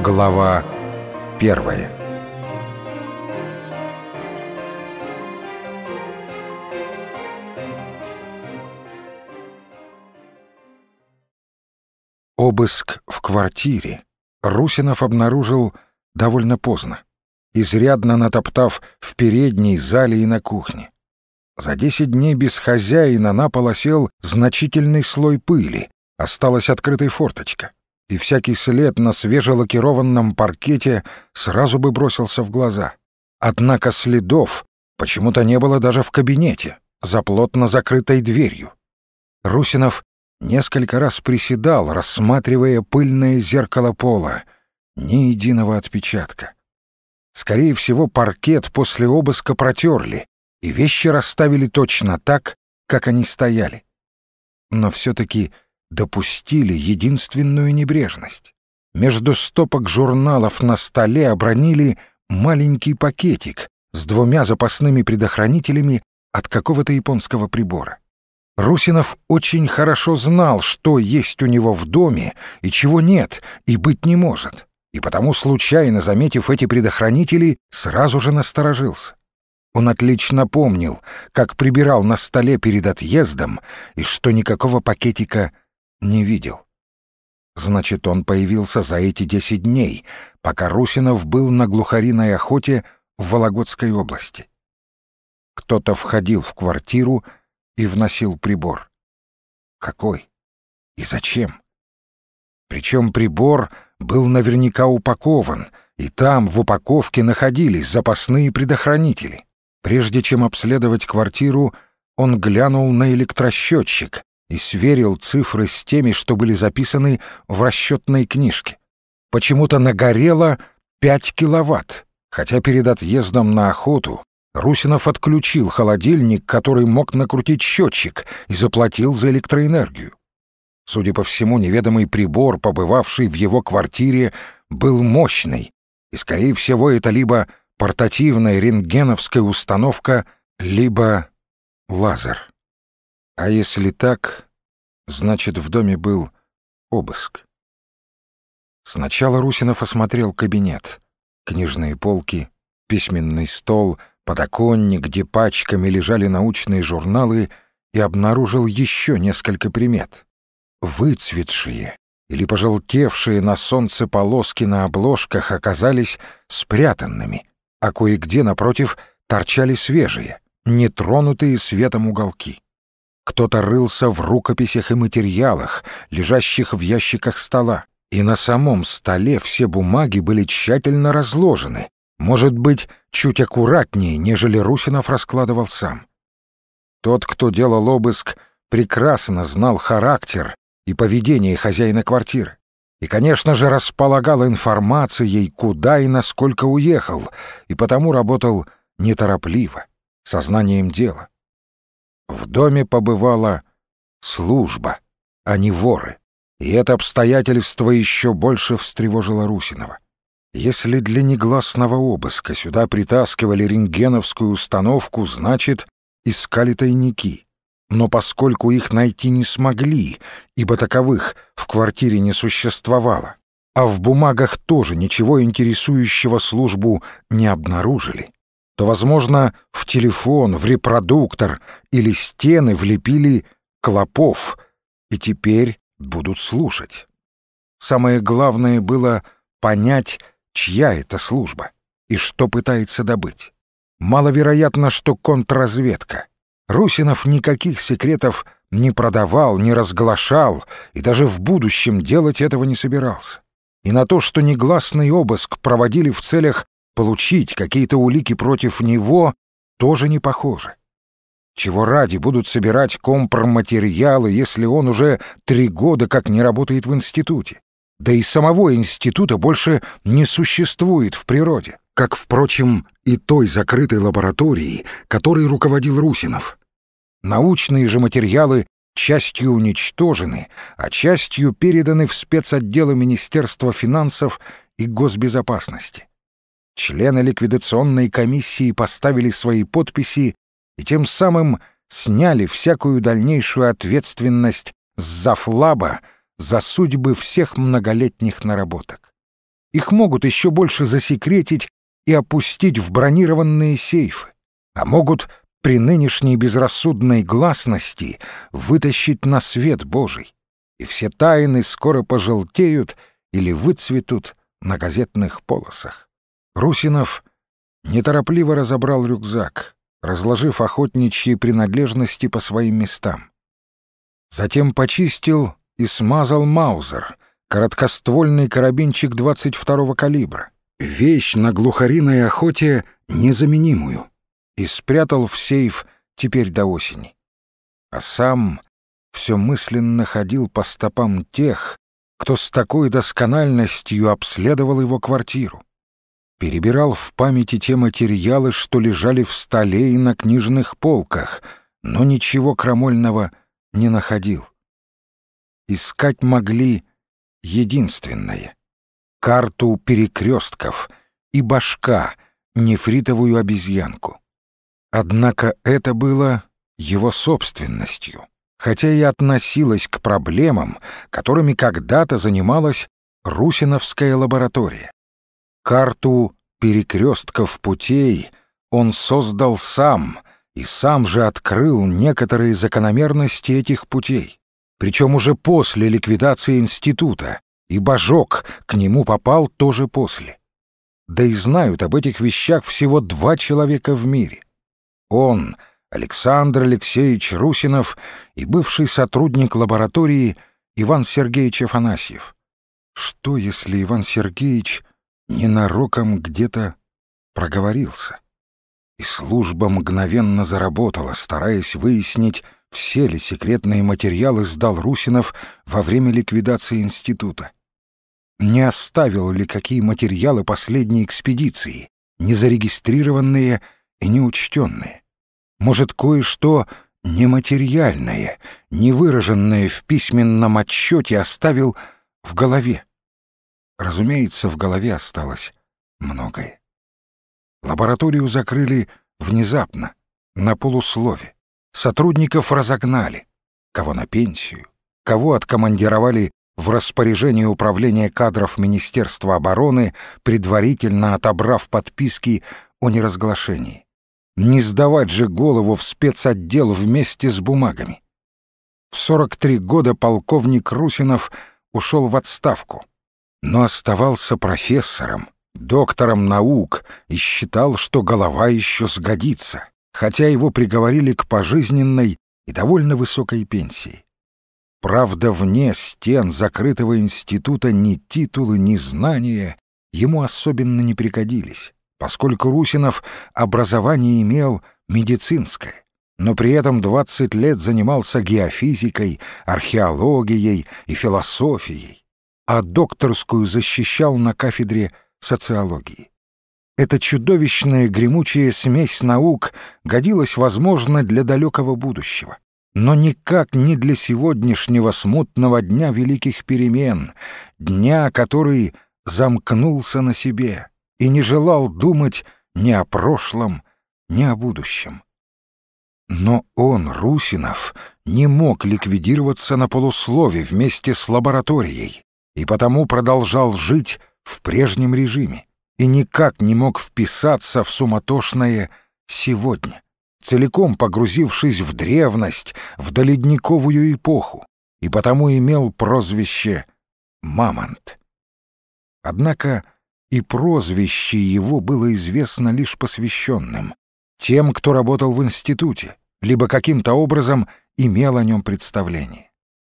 Глава 1. Обыск в квартире Русинов обнаружил довольно поздно, изрядно натоптав в передней, зале и на кухне. За 10 дней без хозяина на пол осел значительный слой пыли, осталась открытой форточка, и всякий след на свежелакированном паркете сразу бы бросился в глаза. Однако следов почему-то не было даже в кабинете, за плотно закрытой дверью. Русинов несколько раз приседал, рассматривая пыльное зеркало пола. Ни единого отпечатка. Скорее всего, паркет после обыска протерли, и вещи расставили точно так, как они стояли. Но все-таки допустили единственную небрежность. Между стопок журналов на столе обронили маленький пакетик с 2 запасными предохранителями от какого-то японского прибора. Русинов очень хорошо знал, что есть у него в доме и чего нет и быть не может, и потому, случайно заметив эти предохранители, сразу же насторожился. Он отлично помнил, как прибирал на столе перед отъездом и что никакого пакетика не видел. Значит, он появился за эти 10 дней, пока Русинов был на глухариной охоте в Вологодской области. Кто-то входил в квартиру и вносил прибор. Какой? И зачем? Причем прибор был наверняка упакован, и там в упаковке находились запасные предохранители. Прежде чем обследовать квартиру, он глянул на электросчетчик и сверил цифры с теми, что были записаны в расчетной книжке. Почему-то нагорело 5 киловатт, хотя перед отъездом на охоту Русинов отключил холодильник, который мог накрутить счетчик, и заплатил за электроэнергию. Судя по всему, неведомый прибор, побывавший в его квартире, был мощный, и, скорее всего, это либо портативная рентгеновская установка, либо лазер. А если так, значит, в доме был обыск. Сначала Русинов осмотрел кабинет, книжные полки, письменный стол, подоконник, где пачками лежали научные журналы, и обнаружил еще несколько примет. Выцветшие или пожелтевшие на солнце полоски на обложках оказались спрятанными, а кое-где, напротив, торчали свежие, нетронутые светом уголки. Кто-то рылся в рукописях и материалах, лежащих в ящиках стола, и на самом столе все бумаги были тщательно разложены, может быть, чуть аккуратнее, нежели Русинов раскладывал сам. Тот, кто делал обыск, прекрасно знал характер и поведение хозяина квартиры, и, конечно же, располагал информацией, куда и насколько уехал, и потому работал неторопливо, сознанием дела. В доме побывала служба, а не воры, и это обстоятельство еще больше встревожило Русинова. Если для негласного обыска сюда притаскивали рентгеновскую установку, значит, искали тайники. Но поскольку их найти не смогли, ибо таковых в квартире не существовало, а в бумагах тоже ничего интересующего службу не обнаружили, то, возможно, в телефон, в репродуктор или стены влепили клопов, и теперь будут слушать. Самое главное было понять, чья это служба и что пытается добыть. Маловероятно, что контрразведка. Русинов никаких секретов не продавал, не разглашал и даже в будущем делать этого не собирался. И на то, что негласный обыск проводили в целях получить какие-то улики против него, тоже не похоже. Чего ради будут собирать компроматериалы, если он уже 3 года как не работает в институте? Да и самого института больше не существует в природе, как, впрочем, и той закрытой лаборатории, которой руководил Русинов. Научные же материалы частью уничтожены, а частью переданы в спецотделы Министерства финансов и госбезопасности. Члены ликвидационной комиссии поставили свои подписи и тем самым сняли всякую дальнейшую ответственность с завлаба за судьбы всех многолетних наработок. Их могут еще больше засекретить и опустить в бронированные сейфы, а могут при нынешней безрассудной гласности вытащить на свет Божий, и все тайны скоро пожелтеют или выцветут на газетных полосах. Русинов неторопливо разобрал рюкзак, разложив охотничьи принадлежности по своим местам. Затем почистил и смазал маузер, короткоствольный карабинчик 22-го калибра, вещь на глухариной охоте незаменимую, и спрятал в сейф теперь до осени. А сам все мысленно ходил по стопам тех, кто с такой доскональностью обследовал его квартиру. Перебирал в памяти те материалы, что лежали в столе и на книжных полках, но ничего крамольного не находил. Искать могли единственное — карту перекрестков и башка, нефритовую обезьянку. Однако это было его собственностью, хотя и относилось к проблемам, которыми когда-то занималась Русиновская лаборатория. Карту перекрестков путей он создал сам и сам же открыл некоторые закономерности этих путей, причем уже после ликвидации института, и Божок к нему попал тоже после. Да и знают об этих вещах всего 2 человека в мире. Он, Александр Алексеевич Русинов, и бывший сотрудник лаборатории Иван Сергеевич Афанасьев. Что, если Иван Сергеевич ненароком где-то проговорился? И служба мгновенно заработала, стараясь выяснить, все ли секретные материалы сдал Русинов во время ликвидации института. Не оставил ли какие материалы последней экспедиции, незарегистрированные и неучтенные? Может, кое-что нематериальное, невыраженное в письменном отчете оставил в голове? Разумеется, в голове осталось многое. Лабораторию закрыли внезапно, на полуслове. Сотрудников разогнали, кого на пенсию, кого откомандировали в распоряжение управления кадров Министерства обороны, предварительно отобрав подписки о неразглашении. Не сдавать же голову в спецотдел вместе с бумагами. В 43 года полковник Русинов ушел в отставку, но оставался профессором, доктором наук и считал, что голова еще сгодится, хотя его приговорили к пожизненной и довольно высокой пенсии. Правда, вне стен закрытого института ни титулы, ни знания ему особенно не пригодились, поскольку Русинов образование имел медицинское, но при этом 20 лет занимался геофизикой, археологией и философией, а докторскую защищал на кафедре социологии. Эта чудовищная гремучая смесь наук годилась, возможно, для далекого будущего, но никак не для сегодняшнего смутного дня великих перемен, дня, который замкнулся на себе и не желал думать ни о прошлом, ни о будущем. Но он, Русинов, не мог ликвидироваться на полуслове вместе с лабораторией и потому продолжал жить в прежнем режиме и никак не мог вписаться в суматошное сегодня, целиком погрузившись в древность, в доледниковую эпоху, и потому имел прозвище «Мамонт». Однако и прозвище его было известно лишь посвященным, тем, кто работал в институте, либо каким-то образом имел о нем представление.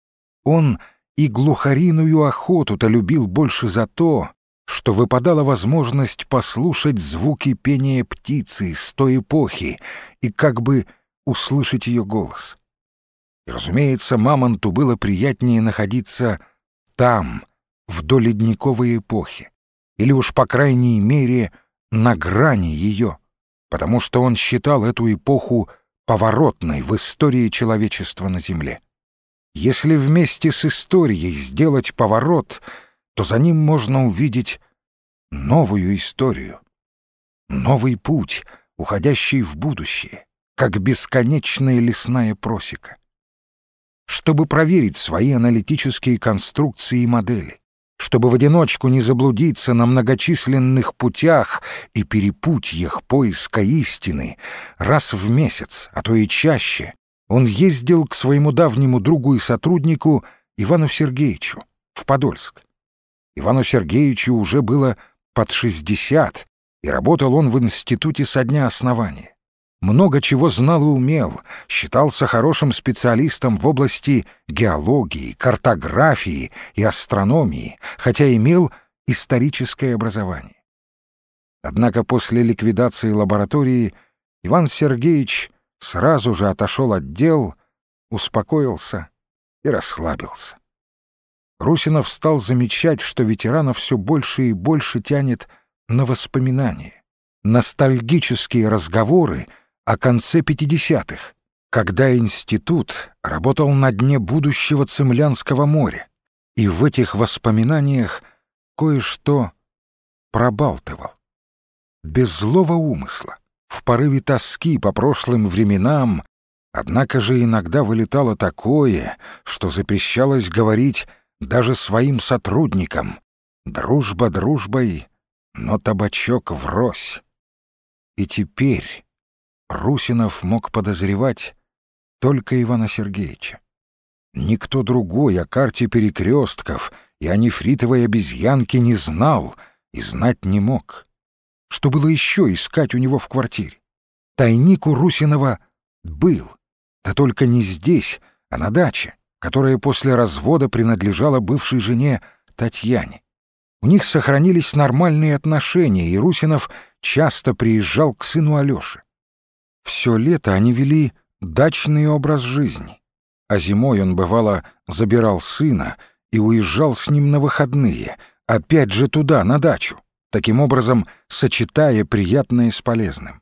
Он и глухариную охоту-то любил больше за то, что выпадала возможность послушать звуки пения птицы с той эпохи и как бы услышать ее голос. И, разумеется, мамонту было приятнее находиться там, в доледниковой эпохе, или уж, по крайней мере, на грани ее, потому что он считал эту эпоху поворотной в истории человечества на Земле. Если вместе с историей сделать поворот, то за ним можно увидеть новую историю, новый путь, уходящий в будущее, как бесконечная лесная просека. Чтобы проверить свои аналитические конструкции и модели, чтобы в одиночку не заблудиться на многочисленных путях и перепутьях поиска истины, раз в месяц, а то и чаще, он ездил к своему давнему другу и сотруднику Ивану Сергеевичу в Подольск. Ивану Сергеевичу уже было под 60, и работал он в институте со дня основания. Много чего знал и умел, считался хорошим специалистом в области геологии, картографии и астрономии, хотя имел историческое образование. Однако после ликвидации лаборатории Иван Сергеевич сразу же отошел от дел, успокоился и расслабился. Русинов стал замечать, что ветерана все больше и больше тянет на воспоминания, ностальгические разговоры о конце 50-х, когда институт работал на дне будущего Цимлянского моря, и в этих воспоминаниях кое-что пробалтывал. Без злого умысла, в порыве тоски по прошлым временам, однако же иногда вылетало такое, что запрещалось говорить даже своим сотрудникам: дружба дружбой, но табачок врозь. И теперь Русинов мог подозревать только Ивана Сергеевича. Никто другой о карте перекрестков и о нефритовой обезьянке не знал и знать не мог. Что было еще искать у него в квартире? Тайник у Русинова был, да только не здесь, а на даче, которая после развода принадлежала бывшей жене Татьяне. У них сохранились нормальные отношения, и Русинов часто приезжал к сыну Алёше. Все лето они вели дачный образ жизни, а зимой он, бывало, забирал сына и уезжал с ним на выходные, опять же туда, на дачу, таким образом сочетая приятное с полезным.